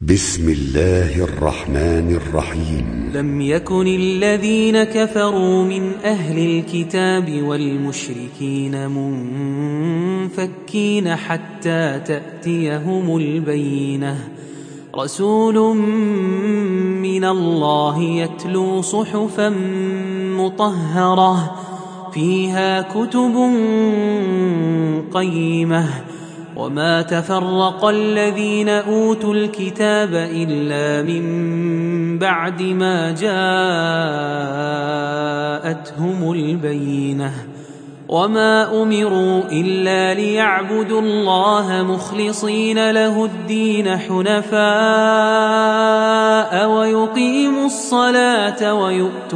بسم الله الرحمن الرحيم. لم يكن الذين كفروا من أهل الكتاب والمشركين منفكين حتى تأتيهم البينة، رسول من الله يتلو صحفا مطهرة فيها كتب قيمة، وما تفرق الذين أوتوا الكتاب إلا من بعد ما جاءتهم البينة، وما أمروا إلا ليعبدوا الله مخلصين له الدين حنفاء ويقيموا الصلاة ويؤتوا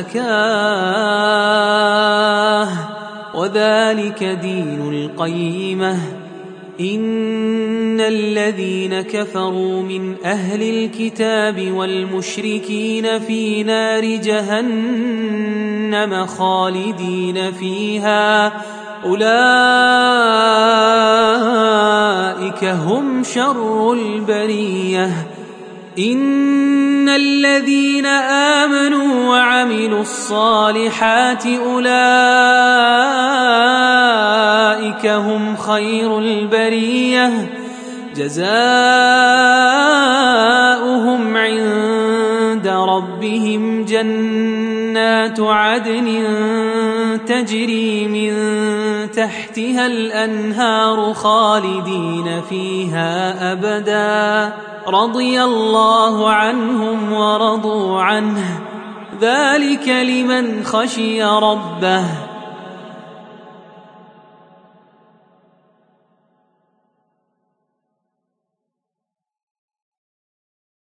الزكاة، وذلك دين القيمة. إن الذين كفروا من أهل الكتاب والمشركين في نار جهنم خالدين فيها، أولئك هم شر البرية. إن الذين آمنوا وعملوا الصالحات أولئك هم خير البرية، جزاؤهم عند ربهم جنات عدن تجري من تحتها الأنهار خالدين فيها أبدا، رضي الله عنهم ورضوا عنه، ذلك لمن خشي ربه.